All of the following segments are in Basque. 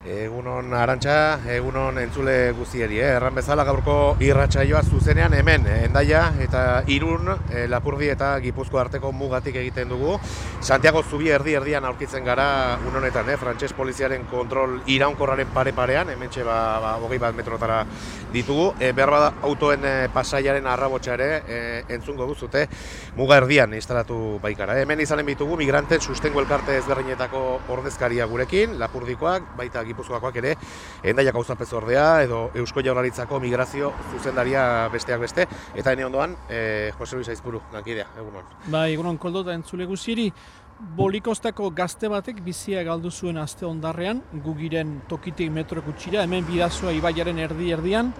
Egunon Arantxa, egunon entzule guztieri. Erran bezala gaurko irratsaioa zuzenean hemen, Hendaia eta Irun, Lapurdi eta Gipuzkoa arteko mugatik egiten dugu. Santiago Zubi erdian aurkitzen gara unonetan, frantses poliziaren kontrol iraunkorraren pare-parean, hementxe 21 metrotara ditugu. Behar bada autoen pasaiaren arrabotsa ere entzungo duzute muga erdian instalatu baikara. Hemen izanen bitugu migranten sustengo elkarte ezberdinetako ordezkaria gurekin, Lapurdikoak, baita Gipuzkoakoak ere, Hendaiako auzapezordea edo Eusko Jaurlaritzako migrazio zuzendaria besteak beste, eta hene ondoan, Jose Luis Aizpuru, lankidea, egunon. Egunon Koldo eta entzule guztieri, Bolikostako gazte batek bizia galdu zuen aste ondarrean, gugiren tokitik metro gutxira, hemen Bidasoa ibaiaren erdian.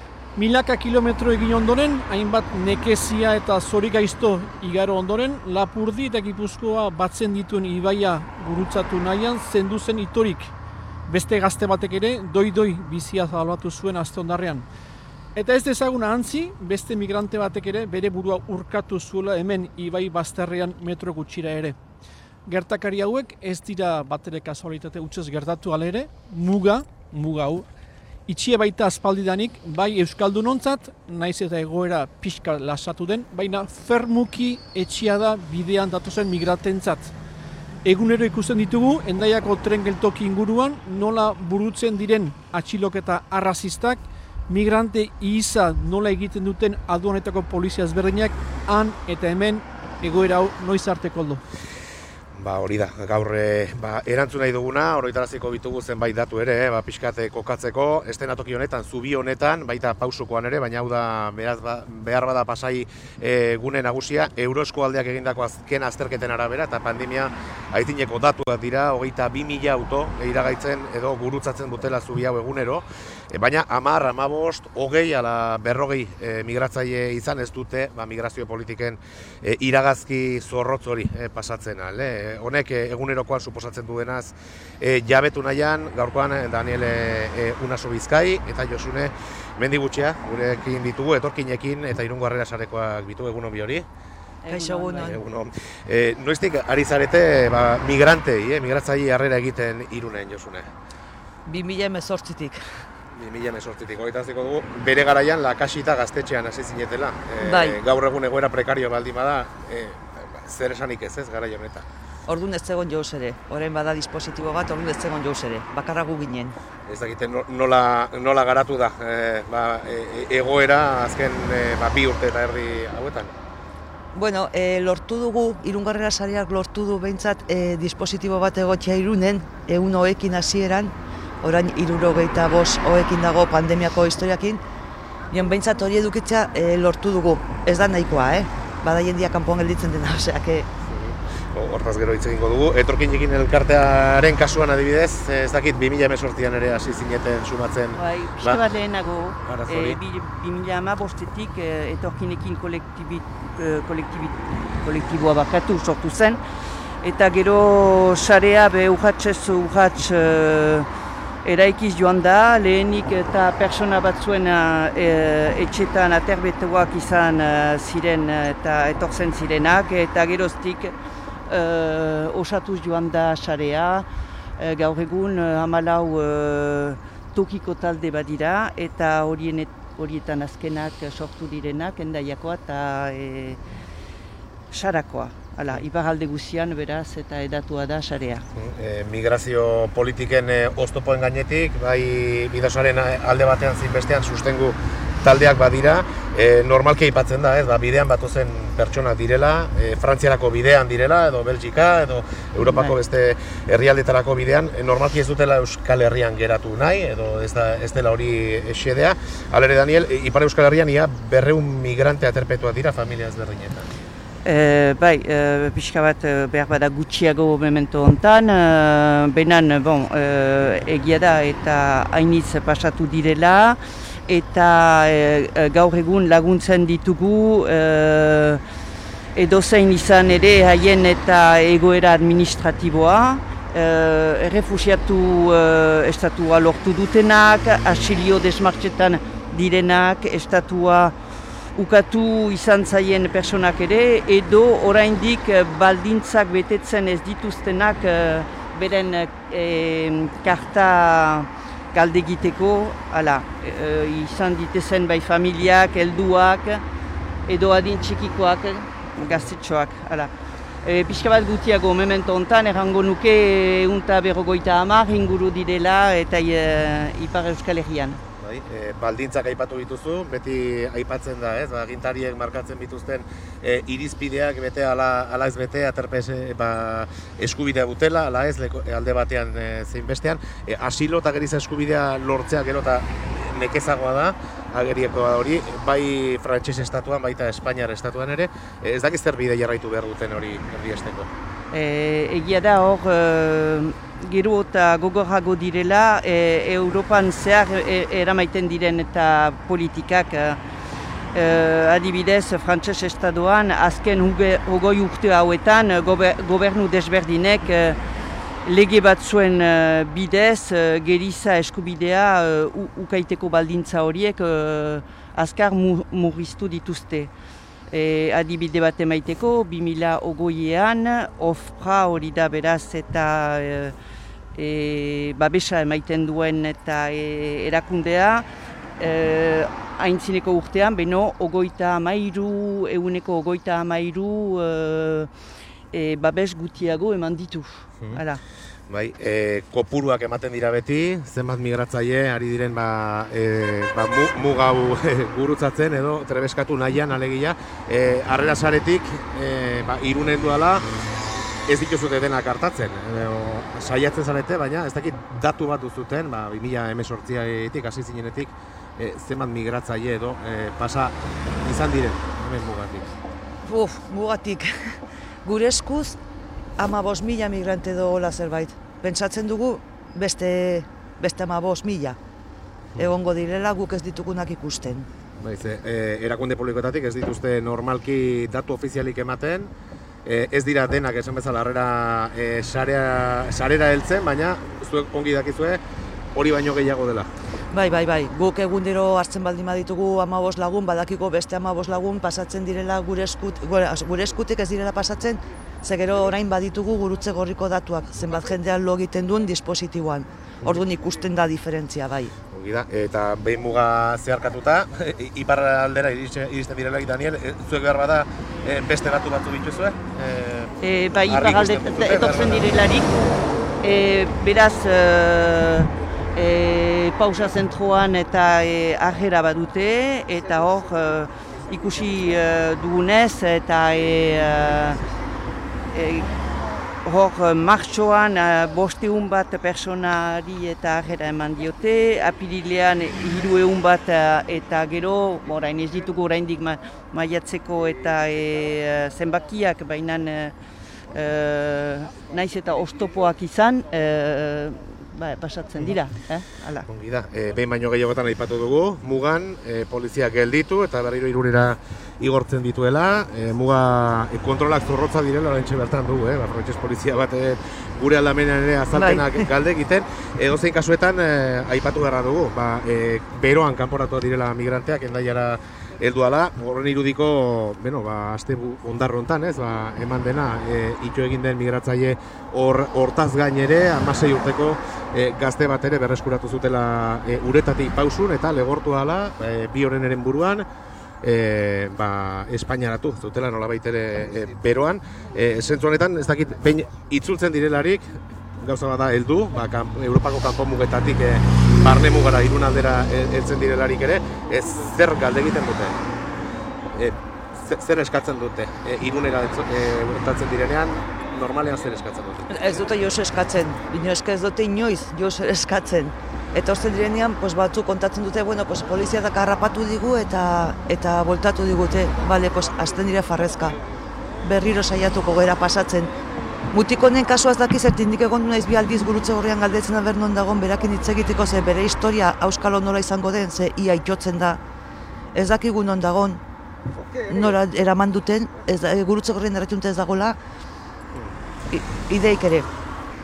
Milaka kilometro egin ondoren, hainbat nekezia eta zorigaizto igaro ondoren, Lapurdi eta Gipuzkoa batzen dituen ibaia gurutzatu nahian zendu zen itorik. Beste gazte batek ere, doi bizia zabalatu zuen aste ondarrean. Eta ez dezagun ahantzi, beste migrante batek ere bere burua urkatu zuela hemen ibai bazterrean metro gutxira ere. Gertakari hauek ez dira batere kasualitate hutsez gertatu alere, muga hau, itxie baita aspaldidanik, bai euskaldunontzat, naiz eta egoera pixka lasatu den, baina fermuki etxia da bidean datozen migrantentzat. Egunero ikusten ditugu, Hendaiako tren geltoki inguruan, nola burutzen diren atxiloketa arrazistak, migrante ihisa nola egiten duten aduanetako polizia ezberdinak, han eta hemen egoera hau noiz arte Koldo. Hori da, gaur erantzun nahi duguna, oroitaraziko bitugu zenbait datu ere, pixkat kokatzeko, estenatoki honetan, Zubi honetan, baita pausukoan ere, baina hau da behar bada pasai gune nagusia, Eurosko aldeak egindako azken azterketen arabera, eta pandemia aitineko datuak dira, 22.000 auto iragaitzen edo gurutzatzen dutela Zubi hau egunero, baina 10, 15, 20 ala 40 migratzaile izan ez dute migrazio politiken iragazki zorrotz hori pasatzen al. Honek egunerokoan suposatzen duenaz jabetu nahian, gaurkoan Daniel Unaso Bizkai eta Josune Mendigutxea gurekin ditugu, etorkinekin eta Irungo Harrera Sarekoak bitu, egunon bi hori. Egunon. Noiztik ari zarete migrantei, migratzaile harrera egiten Irunen, Josune? 2018-tik. 2018-tik, horretaziko dugu, bere garaian Lakasita gaztetxean hasi zinetela. Gaur egun egoera prekario baldin bada, zer esanik ez garai honetan? Orduan ez zegoen jauz ere, orain bada dispositibo bat, orduan ez zegoen jauz ere, bakarra gu ginen. Ez dakite nola garatu da egoera azken 2 urte eta erdi hauetan? Bueno, lortu dugu, Irungo Harrera Sareak lortu du behintzat dispositibo bat egotzea Irunen, 100 oekin hasieran, orain 75 oekin dago pandemiako historiakin, behintzat hori edukitzea lortu dugu, ez da nahikoa, bada jendia kanpoan gelditzen dena, oseak. Hortaz gero hitz egingo dugu. Etorkinekin elkartearen kasuan adibidez, ez dakit 2018an ere hasi zineten sumatzen. Pixka bat lehenago, 2015-tik etorkinekin kolektiboa bakatu sortu zen, eta gero sarea urratz eraikiz joan da, lehenik eta persona batzuen etxetan aterbetuak izan ziren eta etortzen zirenak, eta geroztik osatuz joan da sarea, gaur egun 14 tokiko talde badira, eta horietan azkenak sortu direnak, Hendaiakoa eta Sarakoa. Iparralde guzian, beraz, eta edatua da sarea. Migrazio politiken oztopoen gainetik, bai Bidasoaren alde batean zein bestean sustengu taldeak badira, normalki aipatzen da, bidean batozen pertsonak direla, Frantziarako bidean direla, edo Belgika, edo Europako beste herrialdetarako bidean, normalki ez dutela Euskal Herrian geratu nahi, edo ez dela hori xedea. Halere, Daniel, Ipar Euskal Herrian ia 200 migrante aterpetuak dira familia ezberdinetan. Pixka bat behar bada gutxiago memento hontan, benan egia da eta hainitz pasatu direla, eta gaur egun laguntzen ditugu edozein izan ere haien eta egoera administratiboa, errefusiatu estatua lortu dutenak, asilio desmartxetan direnak, estatua ukatu izan zaien personak ere, edo oraindik baldintzak betetzen ez dituztenak beren karta galdegiteko, izan ditezen bai familiak, helduak, edo adin txikikoak, gaztetxoak, pixka bat gutiago memento hontan, errango nuke 150 inguru direla eta Ipar Euskal Herrian. Baldintzak aipatu dituzu, beti aipatzen da, ez? Agintariek markatzen bituzten irizpideak bete ala ez bete, aterpes eskubidea dutela, ala ez, alde batean zein bestean. Asilo eta geriza eskubidea lortzea gero eta nekezagoa da, agerieko da hori, bai frantses estatuan, baita Espainiar estatuan ere. Ez dakiz zer bide jarraitu behar duten hori erdiesteko? Egia da hor, gero eta gogorrago direla, Europan zehar eramaiten diren eta politikak, adibidez, frantses estatuan, azken 20 urte hauetan, gobernu desberdinek lege bat zuen bidez, geriza eskubidea ukaiteko baldintza horiek azkar murriztu dituzte. Adibide bat emaiteko, 2020an, ofra hori da beraz eta babesa emaiten duen eta erakundea, aintzineko urtean, beno, 53% babes gutiago eman ditu. Bai, kopuruak ematen dira beti, zenbat migratzaile ari diren mugau gurutzatzen edo trebeskatu nahian alegia. Harrera saretik, Irunen duala, ez dituzute denak hartatzen. Saiatzen zarete, baina ez dakit datu bat duzuten, 2018tik, hasi zinenetik, zenbat migratzaile edo pasa izan diren, hemen mugatik. Mugatik. Gure eskuz, 15.000 migrante dola zerbait. Pentsatzen dugu beste 15.000 egongo direla guk ez ditugunak ikusten. Erakunde publikoetatik ez dituzte normalki datu ofizialik ematen, ez dira denak esan bezala harrera sarera heltzen, baina zuek ongi dakizue hori baino gehiago dela. Bai, guk egundero hartzen baldin baditugu 15 lagun, badakiko beste 15 lagun pasatzen direla gure eskutik ez direla pasatzen, ze gero orain baditugu gurutze gorriko datuak, zenbat jendean lo egiten duen dispositiboan. Orduan ikusten da diferentzia, bai. Eta behin muga zeharkatuta, ipar aldera iristen direlaik, Daniel, zuek behar bada beste datu batzu dituzue? Bai, ipar aldera etortzen direlarik, beraz, pausa zentroan eta argera badute, eta hor ikusi dugunez eta hor martxoan 500 bat personari eta argera eman diote, apirilean 300 bat eta gero, orain ez ditugu oraindik maiatzeko eta zenbakiak, baina naiz eta oztopoak izan, pasatzen dira, Ongi da, behin baino gehiagotan aipatu dugu, mugan poliziak gelditu eta berriro Irunera igortzen dituela, muga kontrolak zorrotza direla oraintxe bertan dugu, frantses polizia bat gure aldamenean ere azalpenak galde egiten, edozein kasuetan aipatu beharra dugu, beroan kanporatuak direla migranteak Hendaiara helduala, horren irudiko, aste ondarro hontan, eman dena, ito egin den migratzaile hortaz gain ere, 16 urteko gazte bat ere berreskuratu zutela uretatik pausun eta legortu dela, bi horreneren buruan, Espainiaratu zutela nolabait ere beroan. Zentzu honetan, ez dakit, behin itzultzen direlarik, gauza bada heldu, Europako kanpo mugetatik barne mugara Irun aldera heltzen direlarik ere, zer galde egiten dute? Zer eskatzen dute? Irunera gertatzen direnean, normalean zer eskatzen dute? Ez dute joz eskatzen, ez dute inoiz joz eskatzen. Etortzen direnean, batzuk kontatzen dute, poliziak harrapatu digu eta voltatu digute. Azten dire farrezka. Berriro saiatuko gera pasatzen. Mutikonen kasua ez dakiz, ertindik egon naiz bi aldiz gurutze horrean galdetzen da bernon dagoen berakin hitz egiteko, ze bere historia auskalo nola izango den, ze ia itotzen da. Ez dakigu non dagoen, nola eraman duten, gurutze horrean erretunte ez dagoela, ideik ere.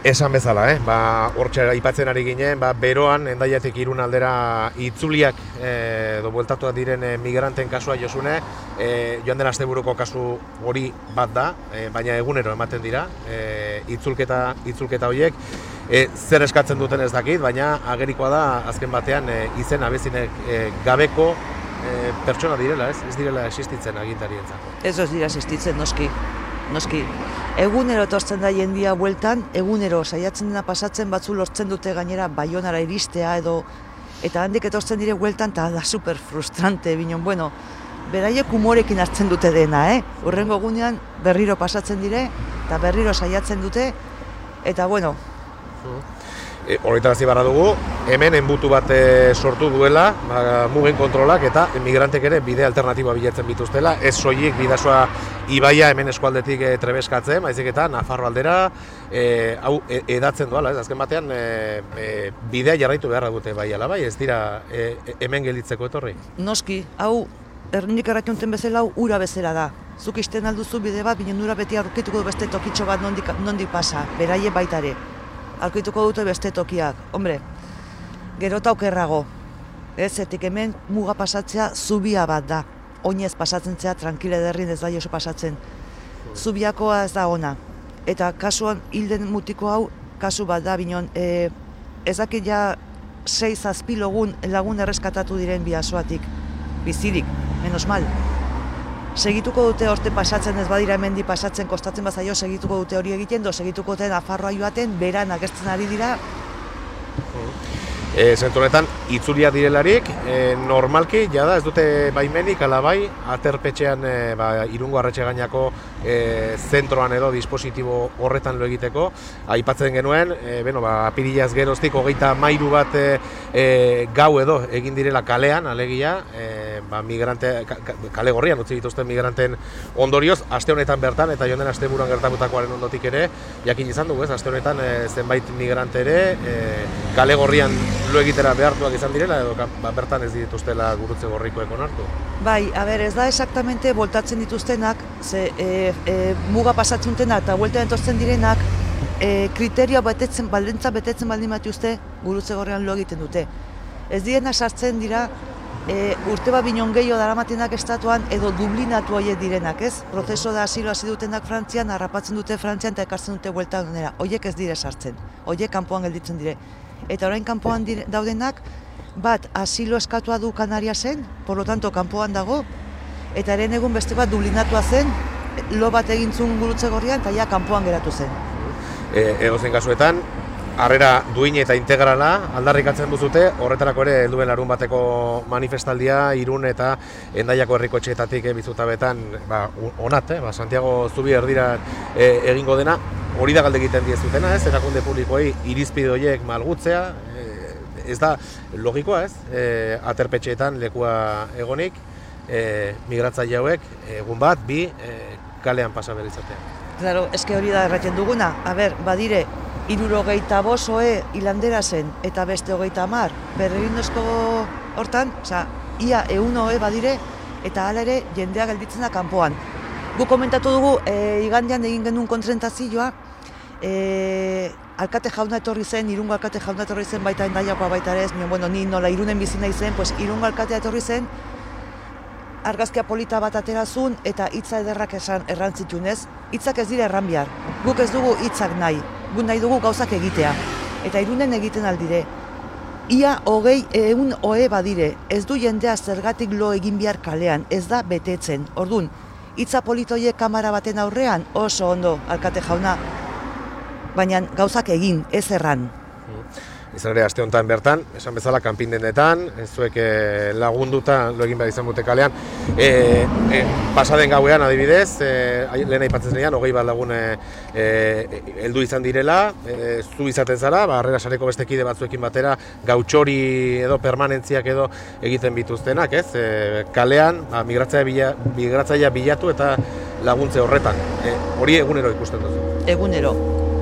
Esan bezala, hortxe aipatzen ari ginen, beroan, Hendaiatik Irun aldera itzuliak edo bueltatuak diren migranten kasua Josune, joan den asteburuko kasu hori bat da, baina egunero ematen dira, itzulketa horiek, zer eskatzen duten ez dakit, baina agerikoa da azken batean izen abezinek gabeko pertsona direla, ez direla existitzen agintarientzako. Ez dira existitzen, noski. Egunero etortzen da jendia bueltan, egunero saiatzen dena pasatzen, batzu lortzen dute gainera Baionara iristea eta handik etortzen dire bueltan, eta da super frustrante, binon, bueno, beraiek humorekin hartzen dute dena, Hurrengo egunean berriro pasatzen dire, eta berriro saiatzen dute, eta bueno. Horretarazi barra dugu, hemen enbutu bat sortu duela, mugen kontrolak eta emigrantek ere bide alternatiboa bilatzen bituztela, ez soilik Bidasoa ibaia hemen eskualdetik trebeskatzen, baizik eta Nafarro aldera hau edatzen doala, azken batean bidea jarraitu beharra dute bai ala bai, ez dira hemen gelditzeko etorri. Noski, hau errendik errationten bezala hau ura bezala da. Zuk isten alduzu bide bat, binen ura beti aurkituko du beste tokitxo bat nondik pasa, beraie baitare. Aurkituko dute beste tokiak. Hombre, gero eta okerrago. Zetik hemen muga pasatzea zubia bat da. Oinez pasatzen zea, tranquile derrin ez da oso pasatzen. Zubiakoa ez da ona. Eta kasuan hilden mutiko hau, kasu bat da, binon, ez dakit ja 6-7 lagun erreskatatu diren Bidasoatik. Bizirik, menos mal. Segituko dute horte pasatzen, ez badira hemendi pasatzen, kostatzen bazaio, segituko dute hori egiten, segituko dute Nafarroa joaten, beran agertzen ari dira. Zentzu honetan, itzulia direlarik, normalki, jada, ez dute baimenik, ala bai, aterpetxean Irungo Arretxe gainako zentroan edo dispositibo horretan lo egiteko. Aipatzen genuen, apirilaz geroztik, 33 bat gau edo egin direla kalean, alegia, kale gorrian utzi dituzten migranten ondorioz, aste honetan bertan, eta joan den asteburuan gertatutakoaren ondotik ere, jakin izan dugu, aste honetan zenbait migrante ere, kale gorrian lo egitera behartuak izan direla, edo bertan ez dituztela Gurutze Gorrikoek onartu? Bai, ez da exactamente voltatzen dituztenak, muga pasatzuntenak eta bueltan etortzen direnak, kriterioa baldintza betetzen baldin batuzte Gurutze Gorrian lo egiten dute. Ez direna sartzen dira, urte bat binon gehiago daramatenak estatuan edo dublinatu horiek direnak, ez? Prozeso da asilo hasi dutenak Frantzian, harrapatzen dute Frantzian eta ekartzen dute bueltan donera. Horiek ez dire sartzen, horiek kanpoan gelditzen dire. Eta orain kanpoan daudenak, bat asilo eskatua du Kanariasen, por lo tanto kanpoan dago, eta eren egun beste bat dublinatua zen, lo bat egintzun Gurutze Gorrian, eta ja kanpoan geratu zen. Edozein kasuetan, harrera duin eta integrala aldarrikatzen duzute, horretarako ere helduen larunbateko manifestaldia Irun eta Hendaiako herrikotxeetatik bizutabetan onat, Santiago Zubi erdira egingo dena, hori da galde egiten diezutena, ez? Erakunde publikoei irizpide horiek malgutzea, ez da logikoa, ez? Aterpetxeetan lekua egonik, migratzaile hauek egun bat, bi, kalean pasa behar izatea. Claro, eske hori da erraten duguna. Badire, 75 ohe hilandera zen eta beste 30, berregindozko hortan, ia 100 ohe badire eta hala ere jendea gelditzen da kanpoan. Gu komentatu dugu, igandean egin genuen kontzentrazioa, alkate jauna etorri zen, Irungo alkate jauna etorri zen, baita Hendaiakoa baita ere ez, ni nola Irunen bizi nahi zen, Irungo alkatea etorri zen, argazkia polita bat aterazun eta hitza ederrak errantzitun ez. Hitzak ez dira erran behar, guk ez dugu hitzak nahi, guk nahi dugu gauzak egitea. Eta Irunen egiten aldire, ia 100 ohe badire, ez du jendea zergatik lo egin behar kalean, ez da betetzen. Orduan, hitza politoiek kamara baten aurrean, oso ondo, alkate jauna, baina gauzak egin, ez erran. Izan ere, aste honetan bertan, esan bezala, kanpin dendetan, zuek lagunduta lo egin behar izan dute kalean. Pasaden gauean, adibidez, lehen aipatzen zenean, 20 bat lagun heldu izan direla, zu izaten zara, harrera sareko beste kide batzuekin batera, gautxori edo permanentziak edo egiten bituztenak, ez? Kalean, migratzailea bilatu eta laguntze horretan. Hori egunero ikusten duzu? Egunero.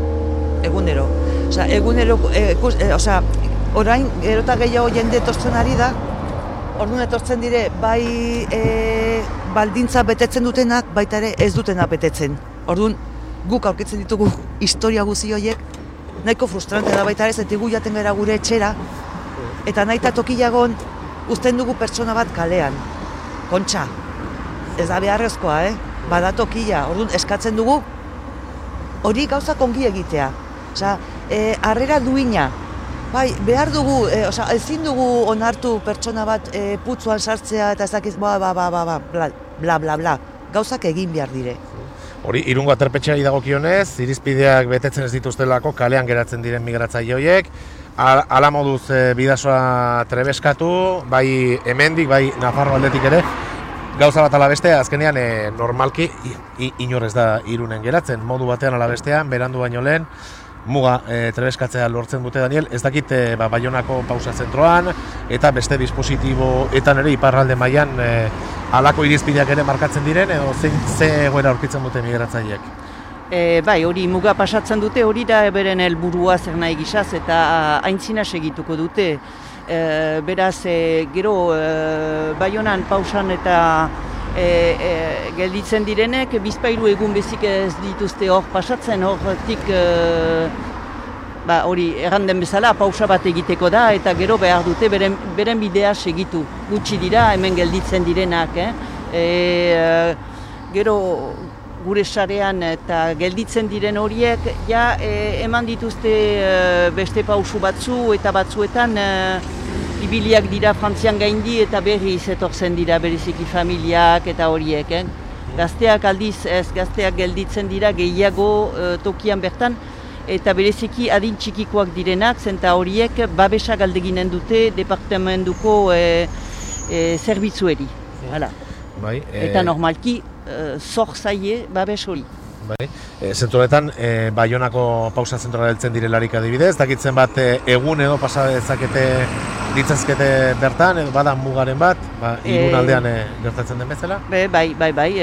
Orain, gero eta gehiago jende etortzen ari da, orduan etortzen dire, bai baldintza betetzen dutenak, baita ere ez dutenak betetzen. Orduan, guk aurkitzen ditugu historia guzi horiek, nahiko frustrante da baita ere, zetigu jaten gara gure etxera, eta nahi eta tokilagon uzten dugu pertsona bat kalean. Kontxa, ez da beharrezkoa, bada tokila, orduan eskatzen dugu hori gauzak ongi egitea. Osea, harrera duina, bai, behar dugu, ezin dugu onartu pertsona bat putzuan sartzea eta ez dakiz, bla, gauzak egin behar dire. Hori, Irungo aterpetxeari dagokionez, irizpideak betetzen ez dituztelako kalean geratzen diren migratzaile horiek, hala moduz bidasoa trebeskatu, bai hemendik, bai Nafarro aldetik ere, gauza bat ala bestea, azkenean normalki inor ez da Irunen geratzen, modu batean ala bestean, berandu baino lehen, muga trebeskatzea lortzen dute, Daniel, ez dakit Baionako pausa zentroan, eta beste dispositiboetan ere iparralde mailan halako irizpideak ere markatzen diren, edo ze egoera aurkitzen dute migratzaileek? Bai, hori muga pasatzen dute, hori da beren helburua zer nahi gizaz, eta aintzina segituko dute. Beraz, gero Baionan pausan eta gelditzen direnek, bizpairu egun bezik ez dituzte hor pasatzen, hortik hori erranden bezala pausa bat egiteko da, eta gero behar dute beren bidea segitu. Gutxi dira hemen gelditzen direnak. Gero gure sarean eta gelditzen diren horiek, eman dituzte beste pausu batzu eta batzuetan ibiliak dira Frantzian gaindi eta berriz etortzen dira bereziki familiak eta horiek. Gazteak aldiz ez, gazteak gelditzen dira gehiago tokian bertan, eta bereziki adin txikikoak direnak, zenta horiek babesa galdeginen dute departamentuko zerbitzueri. Bai, eta normalki zor zaie babes hori. Bai. Zentro honetan, Baionako pausa zentroa heltzen direlarik adibidez, dakitzen bat egun edo pasa dezakete ditzazkete bertan, edo bada mugaren bat, Irun aldean gertatzen den bezala? Bai.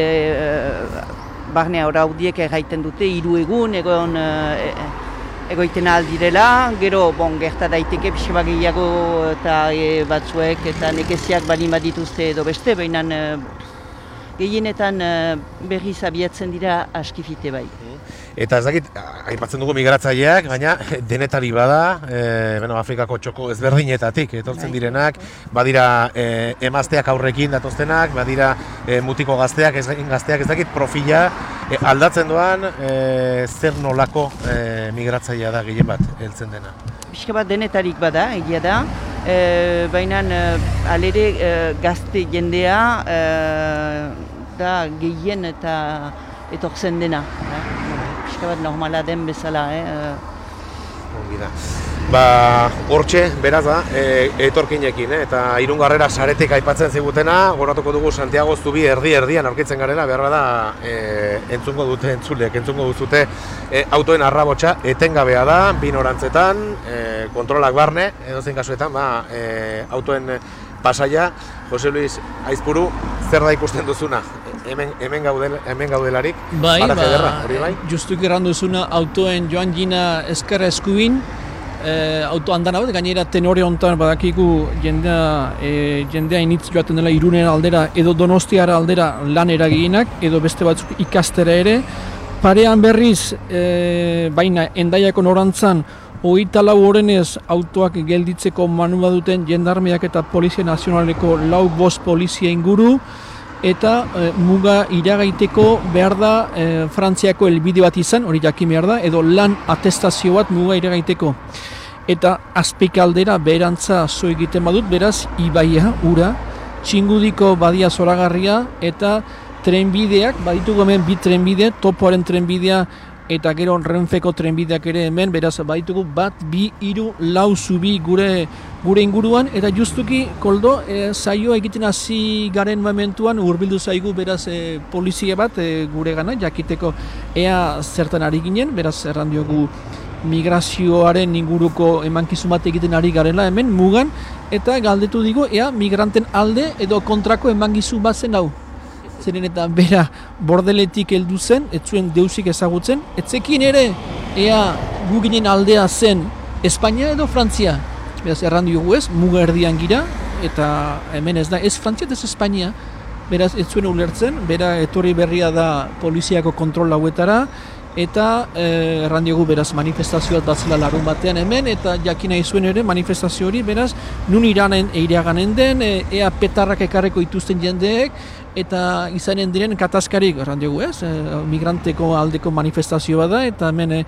Barne horaudiek erraiten dute, 3 egun egoiten aldirela, gero gerta daiteke pixe gehiago eta batzuek eta nekeziak balin badituzte edo beste, baina gehienetan berriz abiatzen dira askifite bai. Eta ez dakit, aipatzen dugu migratzaileak, baina denetari bada, Afrikako txoko ezberdinetatik etortzen direnak, badira emazteak aurrekin datoztenak, badira mutiko gazteak, ez dakit profila aldatzen doan, zer nolako migratzailea da gehien bat heltzen dena. Pixka bat denetarik bada, egia da, baina alere gazte jendea da gehien eta etortzen dena. Pixka bat normala den bezala. Ongi da. Hortxe, beraz da, etorkinekin, eta Irungarrera saretik aipatzen zigutena, goratuko dugu Santiago Zubi erdian aurkitzen garela, behar bada entzungo dute entzungo duzute autoen arrabotsa etengabea da, 2 norantzetan, kontrolak barne, edozein kasuetan, autoen pasaia. Jose Luis Aizpuru, zer da ikusten duzuna? Hemen gaudelarik, Aratze Ederra, hori bai? Justuk errandu duzuna autoen joan gina ezkerra eskuin, auto andan hau, gainera tenore honetan badakigu jendea initz joaten dela Irunen aldera edo Donostiara aldera lan eragienak edo beste batzuk ikastera ere. Parean berriz, baina Hendaiako norantzan 24 orenez autoak gelditzeko manua duten jendarmeak eta Polizia Nazionaleko 4-5 polizia inguru, eta muga iragaiteko behar da Frantziako helbide bat izan, hori jakin behar da, edo lan atestazio bat muga iragaiteko. Eta azpikaldera beherantza zo egiten badut, beraz, ibaia, ura, Txingudiko badia zoragarria, eta trenbideak, baditugu hemen 2 trenbide, topoaren trenbidea, eta gero Renfeko trenbideak ere hemen, beraz, baditugu 1, 2, 3, 4 zubi gure inguruan, eta justuki, Koldo, saioa egiten hasi garen momentuan hurbildu zaigu, beraz, polizia bat gure gana, jakiteko ea zertan ari ginen, beraz, erran diogu migrazioaren inguruko emankizun bat egiten ari garela hemen, mugan, eta galdetu digu, ea migranten alde edo kontrako emankizun bat zen hau. Zeren eta bera bordeletik heldu zen, ez zuen deusik ezagutzen, etzekin ere, ea gu ginen aldea zen Espainia edo Frantzia. Beraz, erran diogu ez, muga erdian gira, eta hemen ez da, ez Frantzia ez Espainia. Beraz, ez zuen ulertzen, bera etorri berria da poliziako kontrol hauetara, eta erran diogu beraz manifestazioa batzela larun batean hemen, eta jakin nahi zuen ere manifestazio hori beraz nun iraganen den, ea petarrak ekarreko dituzten jendeek, eta izanen diren katazkarik, erran diogu ez, migranteko aldeko manifestazioa da, eta hemen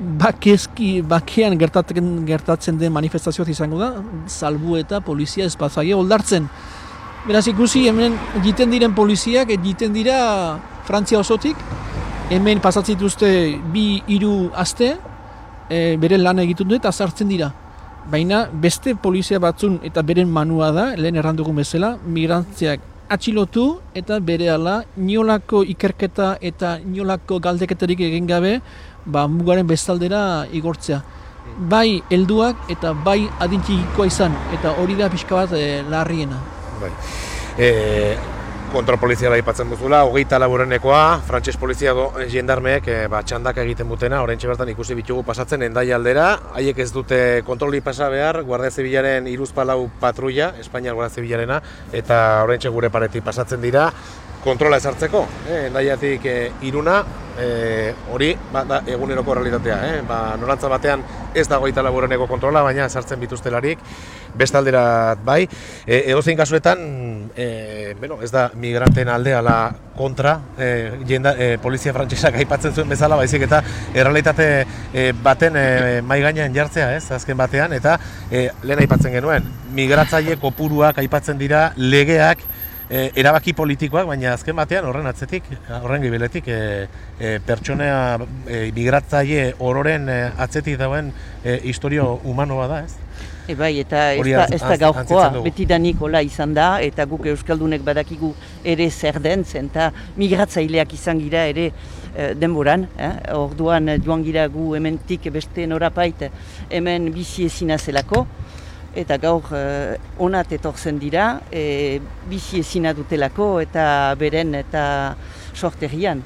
bakean gertatzen den manifestazioa izango da, salbu eta polizia ez bazaia oldartzen. Beraz ikusi hemen egiten diren poliziak, egiten dira Frantzia osotik, hemen pasatzen dituzte 2-3 aste, beren lan egiten dut eta sartzen dira. Baina beste polizia batzun eta beren manua da, lehen errandugun bezala, migrantziak atxilotu eta berehala inolako ikerketa eta inolako galdeketarik egin gabe mugaren bestaldera igortzea. Bai helduak eta bai adintxikikoa izan, eta hori da pixka bat larriena. Bai. Kontrolpoliziala aipatzen duzula, 24 frantses polizia jendarmeek txandak egiten dutena, oraintxe bertan ikusi bitugu pasatzen Hendaia aldera, haiek ez dute kontroli pasa behar, Guardia Zibilaren 3-4 patrulla, Espainiar Guardia Zibilarena, eta oraintxe gure paretik pasatzen dira, kontrola ezartzeko, Hendaiatik Iruna, hori da eguneroko realitatea, norantza batean ez da 24 kontrola, baina ezartzen bituztelarik, bestalderat bai, edozein kasuetan, ez da migranten alde ala kontra, polizia frantsesak aipatzen zuen bezala, baizik eta errealitate baten mahai gainean jartzea, azken batean, eta lehen aipatzen genuen, migratzaile kopuruak aipatzen dira, legeak, erabaki politikoak, baina azken batean horren atzetik, horren gibeletik, pertsonea migratzaile ororen atzetik dauen historio humanoa da, ez? Bai, eta ez da gaurkoa, betidanik hola izan da, eta guk Euskaldunek badakigu ere zer den zen, eta migratzaileak izan gira ere denboran, orduan joan gira gu hementik beste norapait hemen bizi ezina zelako, eta gaur onat etortzen dira, bizi ezina dutelako eta beren eta sorterian.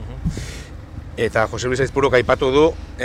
Eta Jose Luis Aizpuruk aipatu du,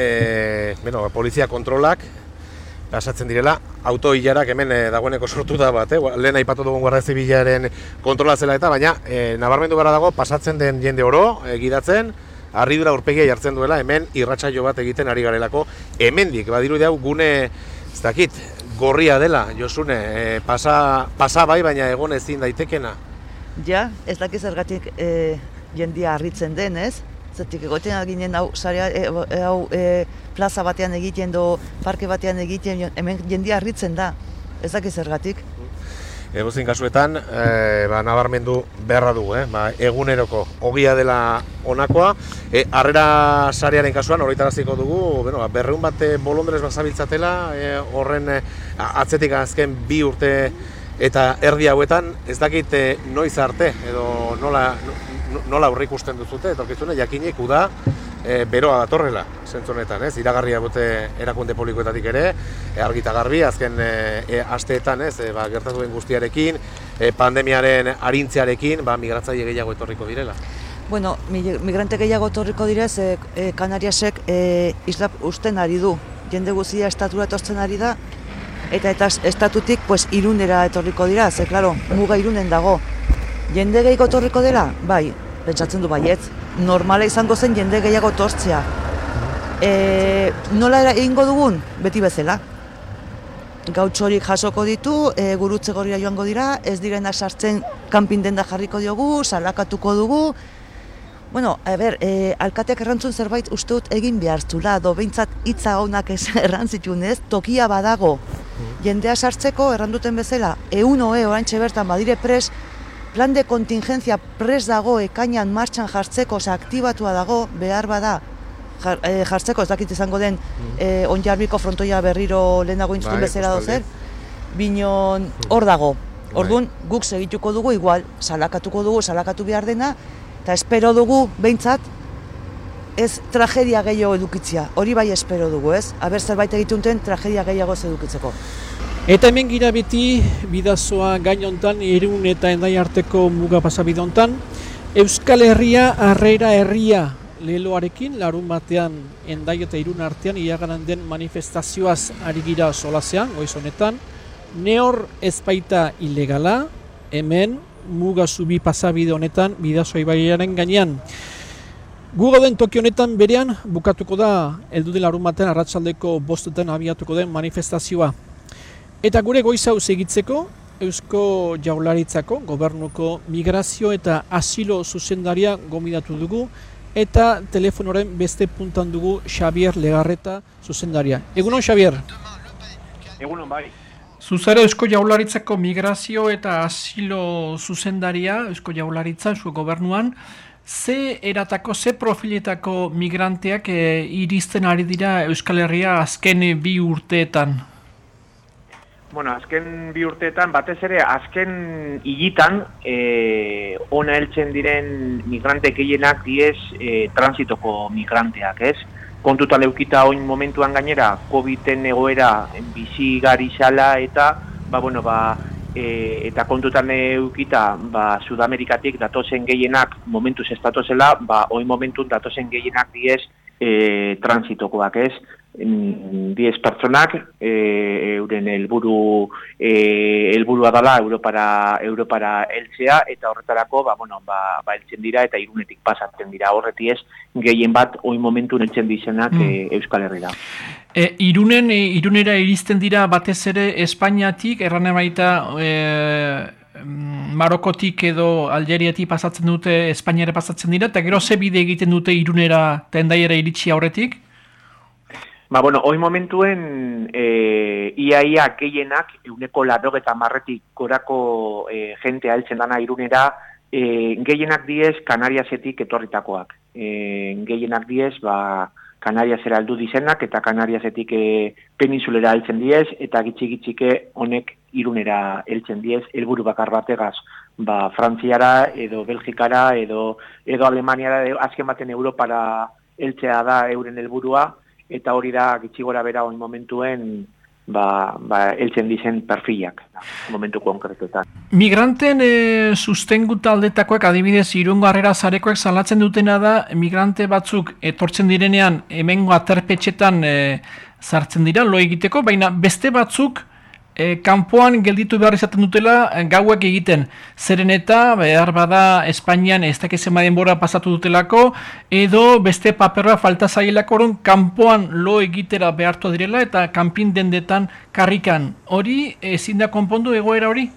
polizia kontrolak pasatzen direla, auto-hilarak hemen dagoeneko sortu da bat, lehen aipatu dugun Guardia Zibilaren kontrola zela eta, baina nabarmendu gara dago pasatzen den jende oro, gidatzen, harridura aurpegia jartzen duela, hemen irratsaio bat egiten ari garelako, hemendik, badiru dau gune, ez dakit, gorria dela, Josune, pasa bai, baina egon ezin daitekena. Ja, ez dakit zergatik jendia harritzen den, ez? Zetik egoten ginen hau plaza batean egiten do, parke batean egiten, hemen jendia harritzen da, ez dakit zergatik. Edozein kasuetan, nabarmendu beharra dugu, eguneroko ogia dela honakoa. Harrera sarearen kasuan, horretaraziko dugu, 200 bat bolondrez bazabiltzatela, horren atzetik azken 2 urte eta erdi hauetan, ez dakit noiz arte, edo nola aurre ikusten duzute, etorkizune, jakinek uda beroa datorrela, zentzu honetan, iragarria bote erakunde politikoetatik ere, argita garbi, azken asteetan, gertatu den guztiarekin, pandemiaren arintzearekin, migratzaile gehiago etorriko direla. Bueno, migrante gehiago etorriko direz, Kanariasek isla usten ari du, jende guztia estatura etortzen ari da, eta estatutik Irunera etorriko dira, ze, klaro, muga Irunen dago. Jende gehiago etorriko dela? Bai, pentsatzen du baietz. Normala izango zen jende gehiago etortzea. Nola egingo dugun? Beti bezala. Gautxorik jasoko ditu, gurutze gorrira joango dira, ez direna sartzen kanpin denda jarriko diogu, salakatuko dugu. Bueno, alkateak errantzun zerbait uste dut egin behartzula, behintzat hitza honak errantzitun ez, tokia badago. Jendea sartzeko erranduten bezala, oraintxe bertan badire pres, plan de kontingentzia pres dago ekainan martxan jartzeko, aktibatua dago, behar bada jartzeko, ez dakit izango den Onjarbiko frontoia berriro lehenago intzun bezala dozer, binon hor dago. Orduan, guk segituko dugu, igual, salakatu behar dena, eta espero dugu, behintzat, ez tragedia gehiago edukitzea. Hori bai espero dugu, ez? Aber zerbait egitunten tragedia gehiago ez edukitzeko. Eta hemen gira beti bidazoa gainontan, Irun eta Hendaia arteko muga pasabide hontan. Euskal Herria, Harrera Herria leloarekin, larun batean Hendaia eta Irun artean iraganan den manifestazioaz ari gira solasean, goiz honetan. Nehor ez baita ilegala, hemen muga zubi pasabide honetan bidazoa ibaiaren gainean. Gu gauden toki honetan berean bukatuko da heldu den larunbatean arratsaldeko 5etan abiatuko den manifestazioa. Eta gure goiz hau segitzeko Eusko Jaurlaritzako gobernuko migrazio eta asilo zuzendaria gomidatu dugu eta telefonoren beste puntan dugu Xabier Legarreta zuzendaria. Egunon, Xabier? Egunon, bai. Zuzara Eusko Jaurlaritzako migrazio eta asilo zuzendaria, Eusko Jaurlaritza, Eusko Gobernuan, ze eratako, ze profiletako migranteak iristen ari dira Euskal Herria azken 2 urteetan? Bueno, azken 2 urteetan, batez ere, azken higitan, ona heltzen diren migrante gehienak diez transitoko migranteak, ez? Kontutan leukita oin momentuan gainera, COVID-en egoera bizi gari xala eta, eta kontutan eukita, Sudamerikatik datozen gehienak momentuz ez datozela, oin momentun datozen gehienak diez transitokoak, ez? 10 pertsonak, euren helburua dela Europara heltzea, eta horretarako, heltzen dira eta Irunetik pasatzen dira. Horretiez, gehien bat, oin momentun heltzen dizenak Euskal Herrira. Irunera iristen dira batez ere Espainiatik, erran baita Marokotik edo Algeriatik pasatzen dute, Espainiara pasatzen dira, eta gero ze bide egiten dute Irunera eta Hendaiara iritsi aurretik? Oin momentuen iaia gehienak, 90% gorako jentea heltzen dana Irunera, gehienak diez Kanariasetik etorritakoak. Gehienak diez, Kanariasera heldu dizenak eta Kanariasetik peninsulera heltzen diez, eta gitxike honek Irunera heltzen diez, helburu bakar bategaz, Frantziara edo Belgikara edo Alemaniara, azken baten Europara heltzea da euren helburua, eta hori da gitxi gora bera oin momentuen heltzen dizen perfilak, momentu konkretuetan. Migranten sustengu taldetakoek, adibidez, Irungo Harrera Sarekoek salatzen dutena da, migrante batzuk etortzen direnean hemengo aterpetxetan sartzen dira, lo egiteko, baina beste batzuk kanpoan gelditu behar izaten dutela gauek egiten. Zeren eta behar bada Espainian ez dakizen denbora pasatu dutelako, edo beste paperra falta zaielako kanpoan lo egitera behartu direla eta kanpin dendetan karrikan. Hori ezin da konpondu egoera hori?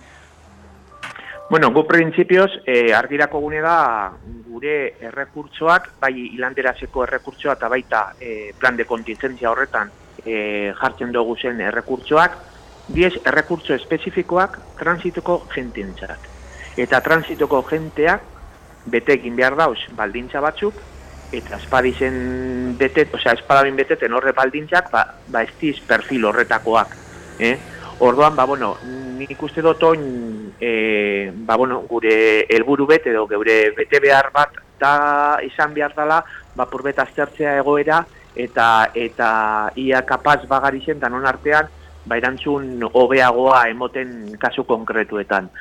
Bueno, gu printzipioz, argirako gune da gure errekurtsoak, bai hilanderazeko errekurtsoa eta baita plan de kontingentzia horretan jartzen dugu zen errekurtsoak, 10 errekurtso espezifikoak transitoko jenteentzat. Eta transitoko jenteak bete egin behar dauz baldintza batzuk, eta espadabin beteten horre baldintzak, ez diz perfil horretakoak. Orduan, nik uste dut oin, gure helburu bete edo gure bete behar bat da izan behar dela, purbet aztertzea egoera, eta ia kapaz bagari zen danon artean, erantzun hobeagoa emoten kasu konkretuetan.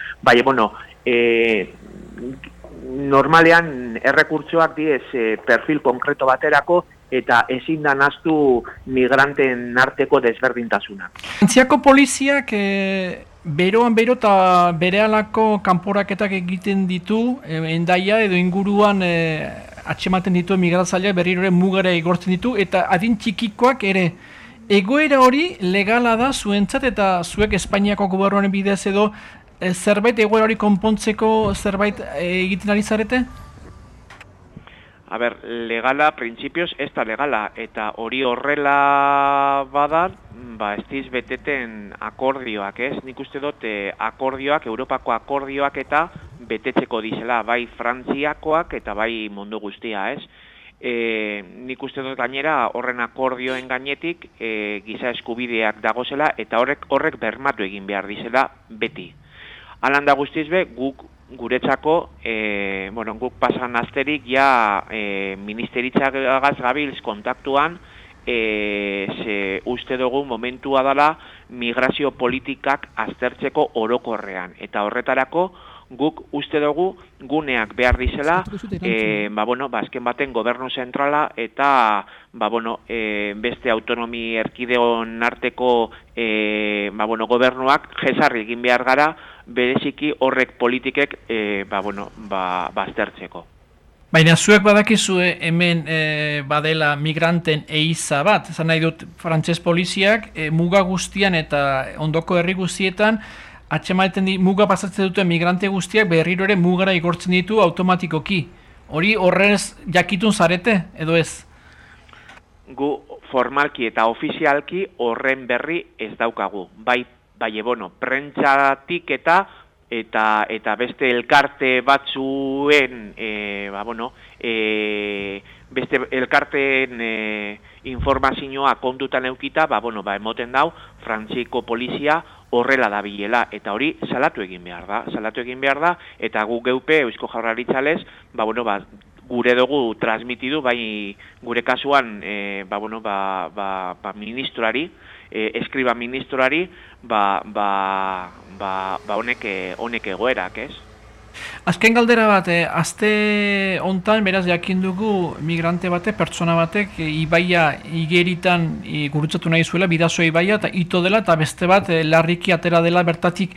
Normalean errekurtsoak diez perfil konkreto baterako eta ezin da nahastu migranten arteko desberdintasuna. Frantziako poliziak beroan bero eta berehalako kanporaketak egiten ditu, Hendaia edo inguruan atsematen ditu migratzaileak berriro mugara igortzen ditu, eta adin txikikoak ere. Egoera hori legala da zuentzat eta zuek Espainiako gobernuaren bidez edo zerbait egoera hori konpontzeko zerbait egiten ari zarete? Legala, printzipioz, ez da legala, eta hori horrela badan, ez diz beteten akordioak, ez? Nik uste dut akordioak, Europako akordioak eta betetzeko dizela, bai Frantziakoak eta bai mundu guztia, ez? Nik uste dut gainera horren akordioen gainetik giza eskubideak dagozela eta horrek bermatu egin behar dizela beti. Alanda guztiz guk guretzako, guk pasan asterik ja ministeritzagaz gabiltz kontaktuan, ze uste dugu momentua dela migrazio politikak aztertzeko orokorrean. Eta horretarako guk uste dugu guneak behar dizela, azken baten gobernu zentrala eta beste autonomi erkideon arteko gobernuak jesarri egin behar gara, bereziki horrek politikek aztertzeko. Baina zuek badakizu hemen badela migranten eiza bat, zan nahi dut frantses poliziak muga guztian eta ondoko herri guztietan muga pasatzen duten migrante guztiak berriro ere mugara igortzen ditu automatikoki. Hori horrez jakitun zarete, edo ez? Gu formalki eta ofizialki horren berri ez daukagu. Bai prentsatik eta beste elkarte batzuen, beste elkarteen informazioa kontutan eukita, emoten dau, Frantziako polizia horrela dabilela, eta hori salatu egin behar da, eta gu geupe Eusko Jaurlaritzalez, gure dugu transmitidu, bai gure kasuan, ministroari, eskriba ministroari, honek egoerak, ez? Azken galdera bat, aste hontan beraz jakin dugu migrante batek, pertsona batek, ibaia igeritan gurutzatu nahi zuela, Bidasoa ibaia, eta ito dela, eta beste bat larriki atera dela bertatik.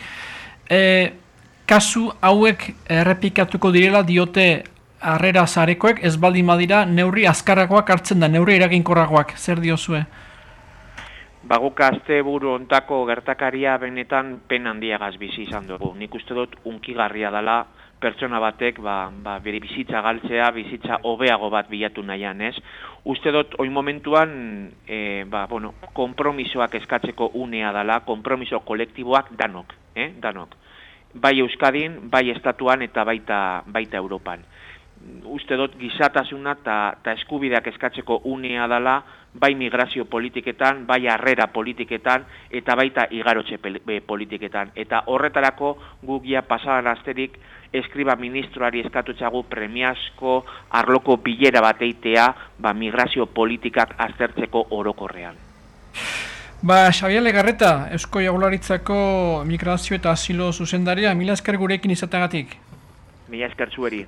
Kasu hauek errepikatuko direla diote harrera zarekoek, ez baldin badira neurri azkarragoak hartzen da, neurri eraginkorragoak, zer diozue? Guk asteburu hontako gertakaria benetan pen handiagaz bizi izan dugu. Nik uste dut unkigarria dela pertsona batek bere bizitza galtzea, bizitza hobeago bat bilatu nahian, ez? Uste dut oin momentuan konpromisoak eskatzeko unea dela, konpromiso kolektiboak danok. Bai Euskadin, bai Estatuan eta baita Europan. Uste dut gizatasuna eta eskubideak eskatzeko unea dela, bai migrazio politiketan, bai harrera politiketan, eta baita igarotxe politiketan. Eta horretarako gugia pasadan asterik eskriba ministroari eskatutzagu premiazko arloko bilera bat eitea migrazio politikak aztertzeko orokorrean. Xabier Legarreta, Eusko Jaurlaritzako migrazio eta asilo zuzendaria, mila esker gurekin izateagatik. Mila esker zueri.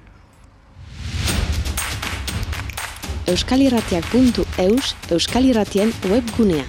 euskalirratiak.eus Euskalirratien webgunea.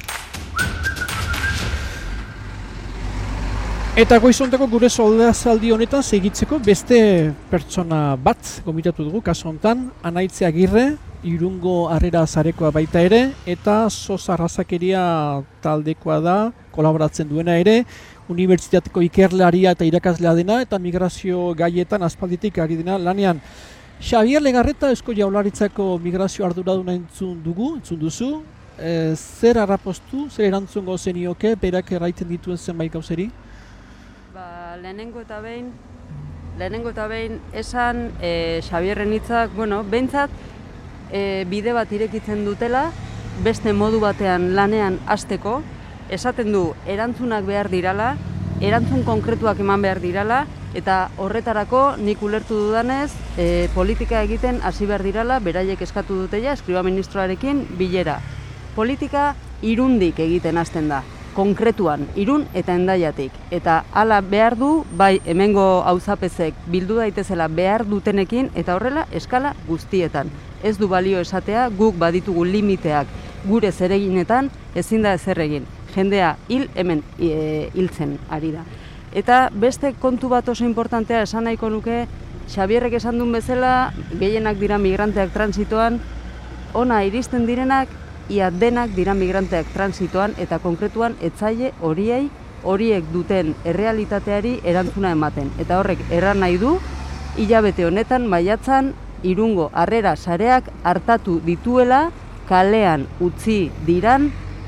Eta goizontako gure soldazaldi honetan segitzeko beste pertsona bat gomitatu dugu, kasu honetan, Anaitze Agirre, Irungo Harrera Zarekoa baita ere, eta Sos Arrazakeria taldekoa da, kolaboratzen duena ere, unibertsitateko ikerlaria eta irakaslea dena, eta migrazio gaietan aspalditik ari dena lanean. Xabier Legarreta, Eusko Jaurlaritzako migrazio arduraduna entzun duzu, zer harrapostu, zer erantzungo zenioke, berak erraiten dituen zenbait gauzeri? Lehenengo eta behin esan Xabierren hitzak, behintzat bide bat irekitzen dutela, beste modu batean lanean hasteko, esaten du erantzunak behar dirala, erantzun konkretuak eman behar dirala, eta horretarako nik ulertu dudanez politika egiten hasi behar dirala, beraiek eskatu dutela, eskriba ministroarekin bilera. Politika Irundik egiten hasten da, konkretuan, Irun eta Hendaiatik. Eta hala behar du, bai hemengo auzapezek bildu daitezela behar dutenekin, eta horrela eskala guztietan. Ez du balio esatea, guk baditugu limiteak gure zereginetan, ezin da ezer egin. Jendea hemen hiltzen ari da. Eta beste kontu bat oso importantea esan nahiko nuke, Xabierrek esan duen bezala, gehienak dira migranteak transitoan, ona iristen direnak, ia denak dira migranteak transitoan, eta konkretuan etzaile horiek duten errealitateari erantzuna ematen. Eta horrek erran nahi du, hilabete honetan maiatzan Irungo Harrera Sareak hartatu dituela, kalean utzi diran,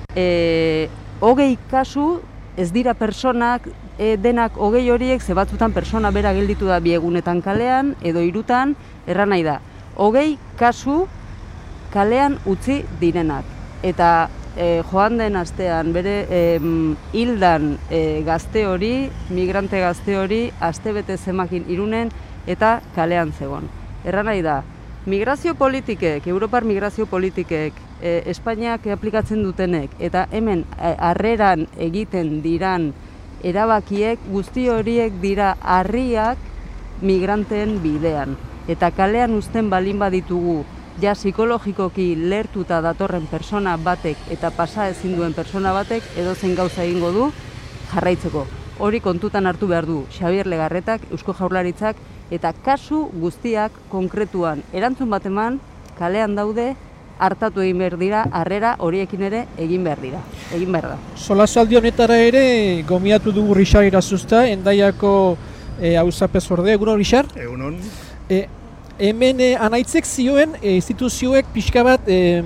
20 kasu, ez dira personak, denak 20 horiek, ze batzutan persona bera gelditu da biegunetan kalean, edo 3, erran nahi da. 20 kasu kalean utzi direnak. Eta joan den astean, bere hildan gazte hori, migrante gazte hori, astebete zemakin Irunen eta kalean zegoen. Erran nahi da, migrazio politikek, Europar migrazio politikek, Espainiak aplikatzen dutenek, eta hemen harreran egiten diran erabakiek, guzti horiek dira harriak migranteen bidean. Eta kalean uzten balin baditugu, ja psikologikoki lertuta datorren persona batek eta pasa ezin duen persona batek edozein gauza egingo du jarraitzeko. Hori kontutan hartu behar du Xabier Legarretak, Eusko Jaurlaritzak eta kasu guztiak konkretuan erantzun bat eman, kalean daude, hartatu egin behar dira, harrera horiekin ere egin behar da. Solasaldi honetara ere gomiatu dugu Richard Irazuzta, Hendaiako auzapezordea, egunon Richard? Egunon. Hemen anaitzek zioen instituzioek pixka bat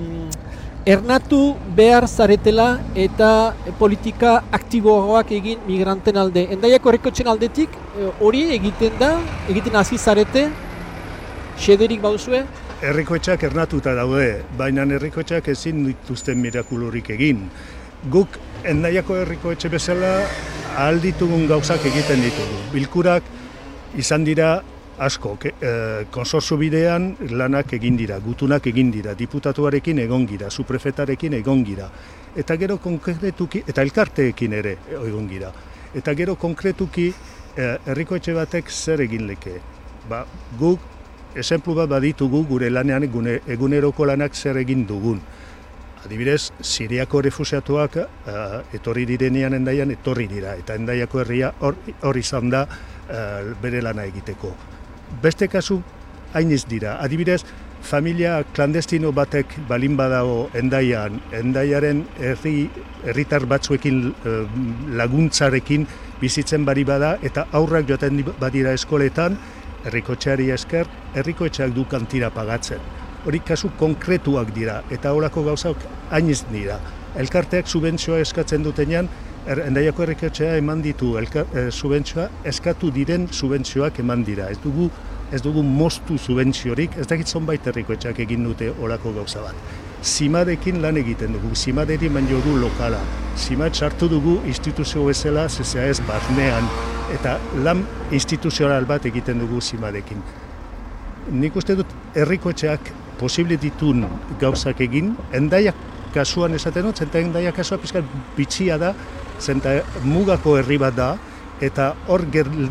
ernatu behar zaretela eta politika aktiboagoak egin migranten alde. Hendaiako herrikoetxeen aldetik hori egiten hasi zarete, xederik bauzue? Herrikoetxeak ernatuta daude, baina herrikoetxeak ezin dituzten mirakulurik egin. Guk Hendaiako herrikoetxe bezala ahal ditugun gauzak egiten ditugu. Bilkurak izan dira asko, konsortzio bidean lanak egin dira, gutunak egin dira, diputatuarekin egon gira, suprefetarekin egon gira. Eta gero konkretuki, eta elkarteekin ere egon gira. Eta gero konkretuki herrikoetxe batek zer egin leke. Guk esenplu bat baditugu gure lanean eguneroko lanak zer egin dugun. Adibidez, Siriako refusiatuak etorri direnean Hendaian etorri dira, eta Hendaiako herria hor izan da bere lana egiteko. Beste kasu hainiz dira. Adibidez, familia klandestino batek balin badago Hendaian, Hendaiaren herritar batzuekin laguntzarekin bizitzen bari bada, eta aurrak joaten badira eskoletan, herrikoetxeari esker, herrikoetxeak du kantira pagatzen. Hori kasu konkretuak dira, eta horako gauzak hainiz dira. Elkarteak subentzioa eskatzen dutenean, Hendaiako herrikoetxea eman ditu subentzioa, eskatu diren subentzioak eman dira. Ez dugu moztu subentziorik, ez dakit zonbait herrikoetxeak egin dute horako gauza bat. Zimadekin lan egiten dugu, Zimaderi manjo du lokala. Zimad sartu dugu instituzio bezala CCAS barnean, eta lan instituzional bat egiten dugu Zimadekin. Nik uste dut herrikoetxeak posible ditun gauzak egin, Hendaiak kasuan esaten dut, zenta Hendaiak kasua pizkat bitxia da, zenta mugako herri bat da, eta hor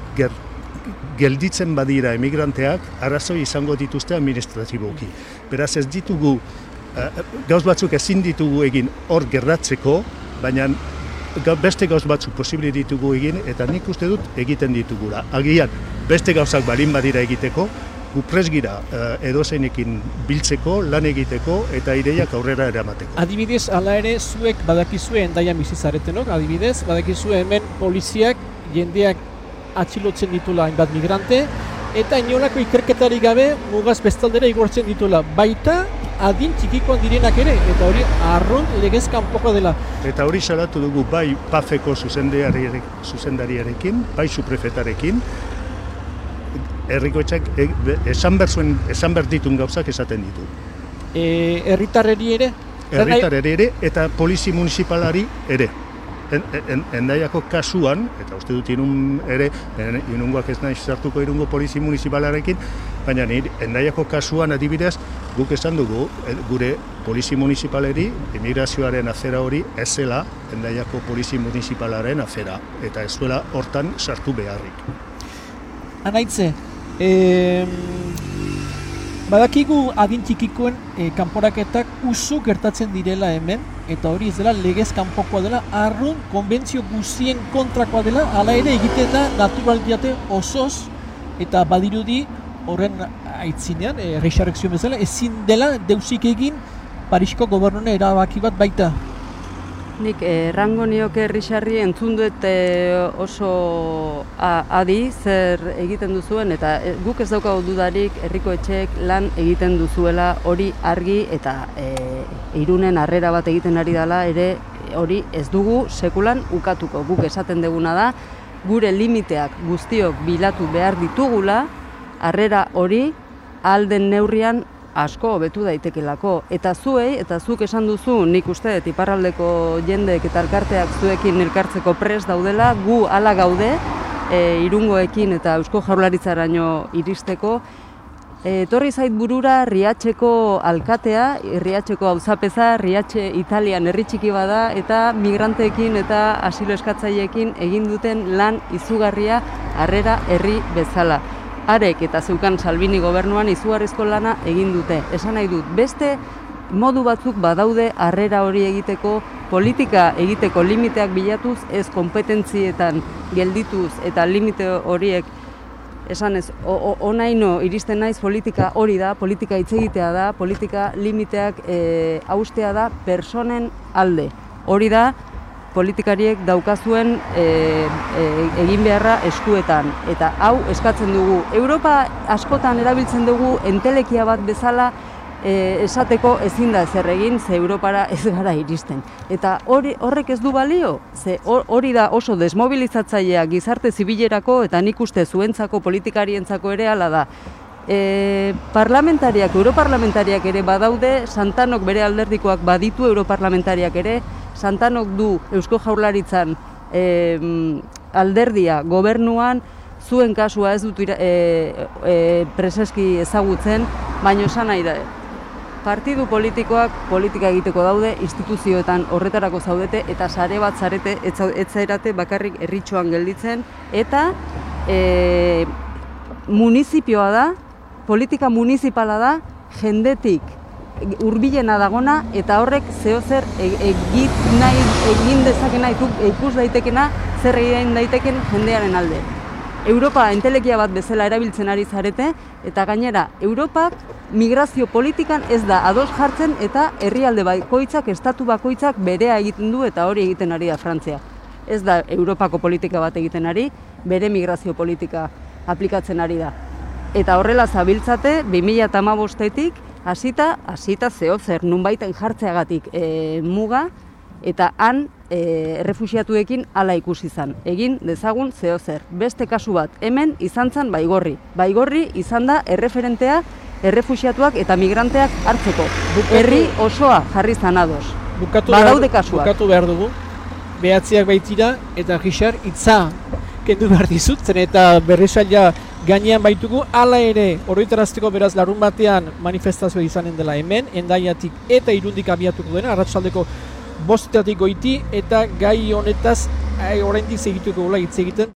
gelditzen badira emigranteak, arrazoi izango dituzte administratiboki. Beraz ez ditugu, gauz batzuk ezin ditugu egin hor gerratzeko, baina beste gauz batzuk posible ditugu egin, eta nik uste dut egiten ditugula. Agian, beste gauzak balin badira egiteko, gu prest gira edozeinekin biltzeko, lan egiteko eta ideiak aurrera eramateko. Adibidez, hala ere, zuek badakizue Hendaian bizi zaretenok, adibidez, badakizue hemen poliziak jendeak atxilotzen ditula hainbat migrante, eta inolako ikerketarik gabe mugaz bestaldera igortzen ditula. Baita adin txikikoan direnak ere, eta hori arrun legez kanpoko dela. Eta hori salatu dugu bai PAFeko zuzendariarekin, bai suprefetarekin, herrikoetxeak esan behar ditun gauzak esaten ditu. Herritarreri ere? Herritarreri ere eta polizi municipalari ere. Hendaiako kasuan, eta uste dut irungoak ez nahi sartuko irungo polizi municipalarekin, baina Hendaiako kasuan adibidez, guk esan dugu gure polizi municipaleri, emigrazioaren afera hori ez zela Hendaiako polizi municipalaren afera, eta ez zuela hortan sartu beharrik. Anaitze, badakigu adin txikikoen kanporaketak usu gertatzen direla hemen, eta hori ez dela legez kanpokoa dela, arrun konbentzio guztien kontrakoa dela, hala ere egiten da naturalitate osoz, eta badirudi horren aitzinean, Richardek zioen bezala, ezin dela deusik egin Parisko gobernuaren erabaki bat baita. Nik errango nioke Richardi entzun dut oso adi zer egiten duzuen, eta guk ez daukagu dudarik herrikoetxeek lan egiten duzuela hori argi, eta Irunen harrera bat egiten ari dela ere hori ez dugu sekulan ukatuko. Guk esaten duguna da, gure limiteak guztiok bilatu behar ditugula, harrera hori ahal den neurrian asko hobetu daitekelako. Eta zuei, eta zuk esan duzu, nik uste, iparraldeko jendeek eta elkarteak zuekin elkartzeko prest daudela, gu hala gaude, Irungoekin eta Eusko Jaurlaritzaraino iristeko. Etorri zait burura Riatxeko alkatea, Riatxeko auzapeza, Riatxe Italian herri txiki bada, eta migranteekin eta asilo eskatzaileekin egin duten lan izugarria harrera herri bezala. Arek eta zeukan Salvini gobernuan izugarrizko lana egin dute. Esan nahi dut, beste modu batzuk badaude harrera hori egiteko, politika egiteko limiteak bilatuz, ez konpetentzietan geldituz eta limite horiek esanez, onaino iristen naiz politika hori da, politika hitz egitea da, politika limiteak haustea da personen alde. Hori da, politikariek daukazuen egin beharra eskuetan. Eta hau eskatzen dugu. Europa askotan erabiltzen dugu entelekia bat bezala esateko ezin da ezer egin, ze Europara ez gara iristen. Eta horrek ez du balio, ze hori da oso desmobilizatzailea gizarte zibilerako eta nik uste zuentzako politikarientzako ere hala da. Parlamentariak, europarlamentariak ere badaude, Santanok bere alderdikoak baditu europarlamentariak ere, Santanok du Eusko Jaurlaritzan alderdia gobernuan, zuen kasua ez dut preseski ezagutzen, baina esan nahi da. Partidu politikoak politika egiteko daude, instituzioetan horretarako zaudete eta sare bat zarete, ez zairate bakarrik herritxoan gelditzen, eta munizipioa da, politika munizipala da, jendetik hurbilena dagona eta horrek zeozer egin dezakena, ikus daitekena, zer egin daiteken jendearen alde. Europa entelekia bat bezala erabiltzen ari zarete, eta gainera, Europak migrazio politikan ez da ados jartzen eta herrialde bakoitzak, estatu bakoitzak berea egiten du eta hori egiten ari da Frantzia. Ez da Europako politika bat egiten ari, bere migrazio politika aplikatzen ari da. Eta horrela zabiltzate, 2015-etik, hasita zeozer, nunbaiten jartzeagatik muga, eta han errefuxiatuekin hala ikusi izan. Egin dezagun zeozer. Beste kasu bat, hemen izan zen Baigorri. Baigorri izan da erreferentea errefuxiatuak eta migranteak hartzeko. Herri osoa jarri zan ados. Badaude kasuak. Bukatu behar dugu, behatziak baitira eta Richard hitza kendu behar dizut, zen eta berrizaila gainean baitugu, hala ere, oroitarazteko beraz larun batean manifestazioa izanen dela hemen, Hendaiatik eta Irundik abiatuko dena, arratsaldeko 5 goiti, eta gai honetaz oraindik segituko gula hitz egiten.